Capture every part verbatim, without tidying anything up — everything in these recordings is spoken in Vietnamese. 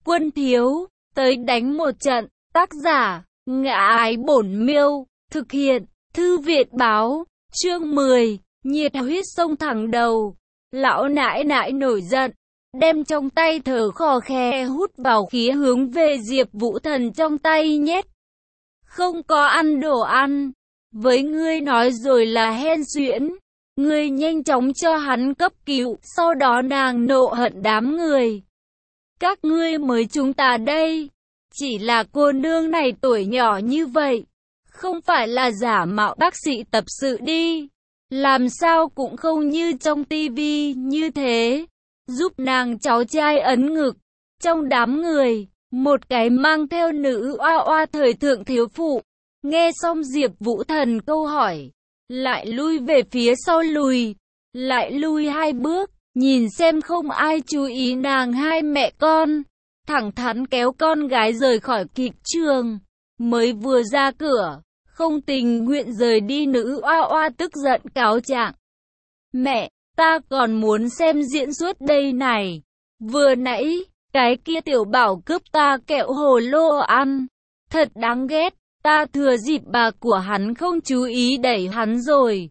Quân thiếu, tới đánh một trận. Tác giả, Ngã Ái Bổn Miêu. Thực hiện, Thư viện báo. Chương mười, nhiệt huyết sông thẳng đầu. Lão nãi nãi nổi giận, đem trong tay thở khò khè hút vào khí hướng về Diệp Vũ Thần trong tay nhét. Không có ăn đồ ăn. Với ngươi nói rồi là hen suyễn. Ngươi nhanh chóng cho hắn cấp cứu. Sau đó nàng nộ hận đám người. Các ngươi mới chúng ta đây. Chỉ là cô nương này tuổi nhỏ như vậy. Không phải là giả mạo bác sĩ tập sự đi. Làm sao cũng không như trong tivi như thế. Giúp nàng cháu trai ấn ngực. Trong đám người, một cái mang theo nữ oa oa thời thượng thiếu phụ. Nghe xong Diệp Vũ Thần câu hỏi, lại lui về phía sau lùi, lại lui hai bước, nhìn xem không ai chú ý nàng hai mẹ con, thẳng thắn kéo con gái rời khỏi kịch trường. Mới vừa ra cửa, không tình nguyện rời đi nữ oa oa tức giận cáo trạng. Mẹ, ta còn muốn xem diễn xuất đây này. Vừa nãy, cái kia tiểu bảo cướp ta kẹo hồ lô ăn. Thật đáng ghét. Ta thừa dịp bà của hắn không chú ý đẩy hắn rồi.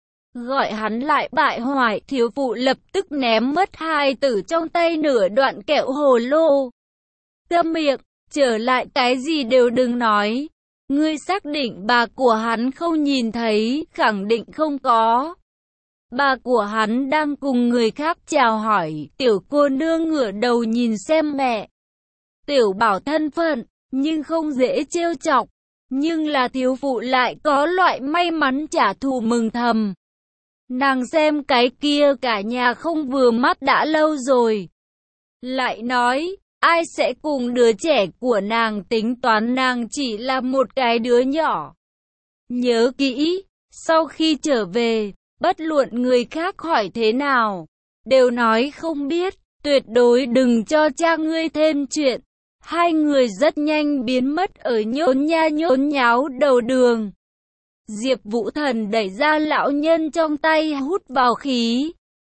Gọi hắn lại bại hoại, thiếu phụ lập tức ném mất hai tử trong tay nửa đoạn kẹo hồ lô. Câm miệng, trở lại cái gì đều đừng nói. Ngươi xác định bà của hắn không nhìn thấy, khẳng định không có. Bà của hắn đang cùng người khác chào hỏi, tiểu cô nương ngửa đầu nhìn xem mẹ. Tiểu bảo thân phận, nhưng không dễ trêu chọc. Nhưng là thiếu phụ lại có loại may mắn trả thù mừng thầm. Nàng xem cái kia cả nhà không vừa mắt đã lâu rồi. Lại nói, ai sẽ cùng đứa trẻ của nàng tính toán, nàng chỉ là một cái đứa nhỏ. Nhớ kỹ, sau khi trở về, bất luận người khác hỏi thế nào, đều nói không biết, tuyệt đối đừng cho cha ngươi thêm chuyện. Hai người rất nhanh biến mất ở nhốn nha nhốn nháo đầu đường. Diệp Vũ Thần đẩy ra lão nhân trong tay hút vào khí.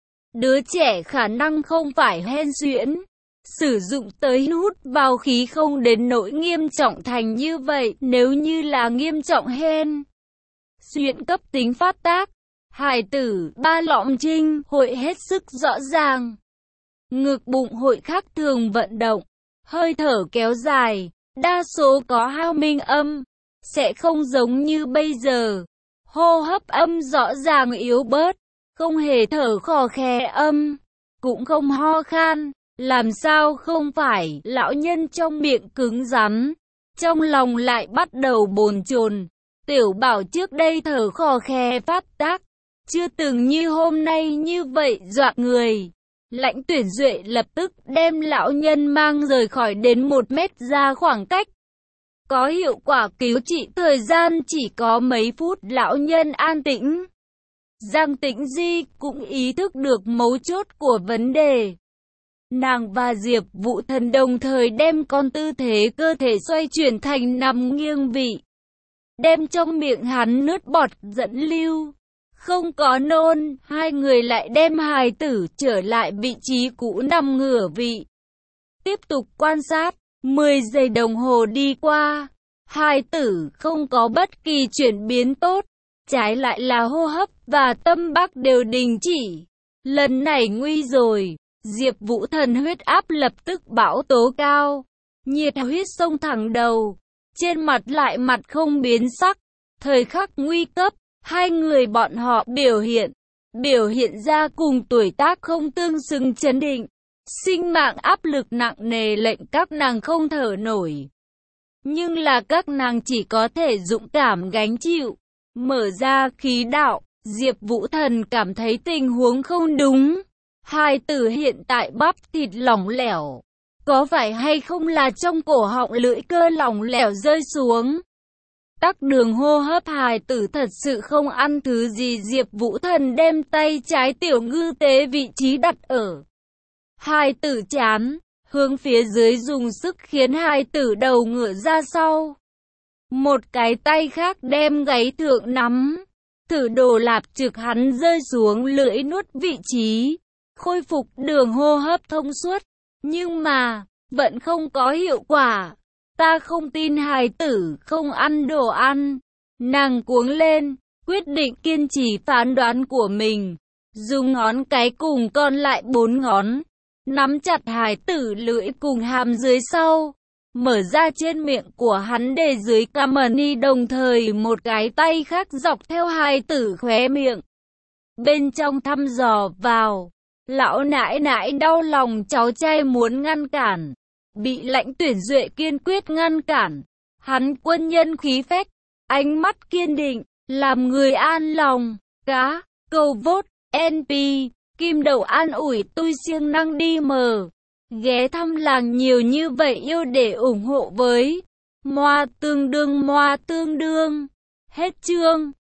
Đứa trẻ khả năng không phải hen suyễn. Sử dụng tới hút vào khí không đến nỗi nghiêm trọng thành như vậy. Nếu như là nghiêm trọng hen suyễn cấp tính phát tác, hài tử ba lõm trinh hội hết sức rõ ràng. Ngực bụng hội khác thường vận động. Hơi thở kéo dài, đa số có hao minh âm, sẽ không giống như bây giờ. Hô hấp âm rõ ràng yếu bớt, không hề thở khò khè âm, cũng không ho khan. Làm sao không phải, lão nhân trong miệng cứng rắn, trong lòng lại bắt đầu bồn chồn. Tiểu bảo trước đây thở khò khè phát tác, chưa từng như hôm nay như vậy dọa người. Lãnh Tuyển Duệ lập tức đem lão nhân mang rời khỏi đến một mét ra khoảng cách. Có hiệu quả cứu trị thời gian chỉ có mấy phút, lão nhân an tĩnh. Giang Tĩnh Di cũng ý thức được mấu chốt của vấn đề. Nàng và Diệp Vũ Thần đồng thời đem con tư thế cơ thể xoay chuyển thành nằm nghiêng vị. Đem trong miệng hắn nuốt bọt dẫn lưu. Không có nôn, hai người lại đem hài tử trở lại vị trí cũ nằm ngửa vị. Tiếp tục quan sát, mười giây đồng hồ đi qua, hài tử không có bất kỳ chuyển biến tốt, trái lại là hô hấp và tâm bắc đều đình chỉ. Lần này nguy rồi, Diệp Vũ Thần huyết áp lập tức bão tố cao, nhiệt huyết sông thẳng đầu, trên mặt lại mặt không biến sắc, thời khắc nguy cấp. Hai người bọn họ biểu hiện, biểu hiện ra cùng tuổi tác không tương xứng chấn định. Sinh mạng áp lực nặng nề lệnh các nàng không thở nổi. Nhưng là các nàng chỉ có thể dũng cảm gánh chịu. Mở ra khí đạo, Diệp Vũ Thần cảm thấy tình huống không đúng. Hai tử hiện tại bắp thịt lỏng lẻo. Có phải hay không là trong cổ họng lưỡi cơ lỏng lẻo rơi xuống? Tắc đường hô hấp, hài tử thật sự không ăn thứ gì. Diệp Vũ Thần đem tay trái tiểu ngư tế vị trí đặt ở hài tử chán, hướng phía dưới dùng sức khiến hài tử đầu ngửa ra sau. Một cái tay khác đem gáy thượng nắm, thử đồ lạp trực hắn rơi xuống lưỡi nuốt vị trí, khôi phục đường hô hấp thông suốt. Nhưng mà, vẫn không có hiệu quả. Ta không tin hài tử không ăn đồ ăn. Nàng cuống lên, quyết định kiên trì phán đoán của mình. Dùng ngón cái cùng còn lại bốn ngón, nắm chặt hài tử lưỡi cùng hàm dưới sau. Mở ra trên miệng của hắn để dưới cằm ni, đồng thời một cái tay khác dọc theo hài tử khóe miệng. Bên trong thăm dò vào. Lão nãi nãi đau lòng cháu trai muốn ngăn cản. Bị Lãnh Tuyển Duệ kiên quyết ngăn cản. Hắn quân nhân khí phách, ánh mắt kiên định, làm người an lòng. Cá, câu vốt, en pê, kim đầu an ủi tôi siêng năng đi mờ. Ghé thăm làng nhiều như vậy yêu để ủng hộ với. Moa tương đương moa tương đương. Hết chương.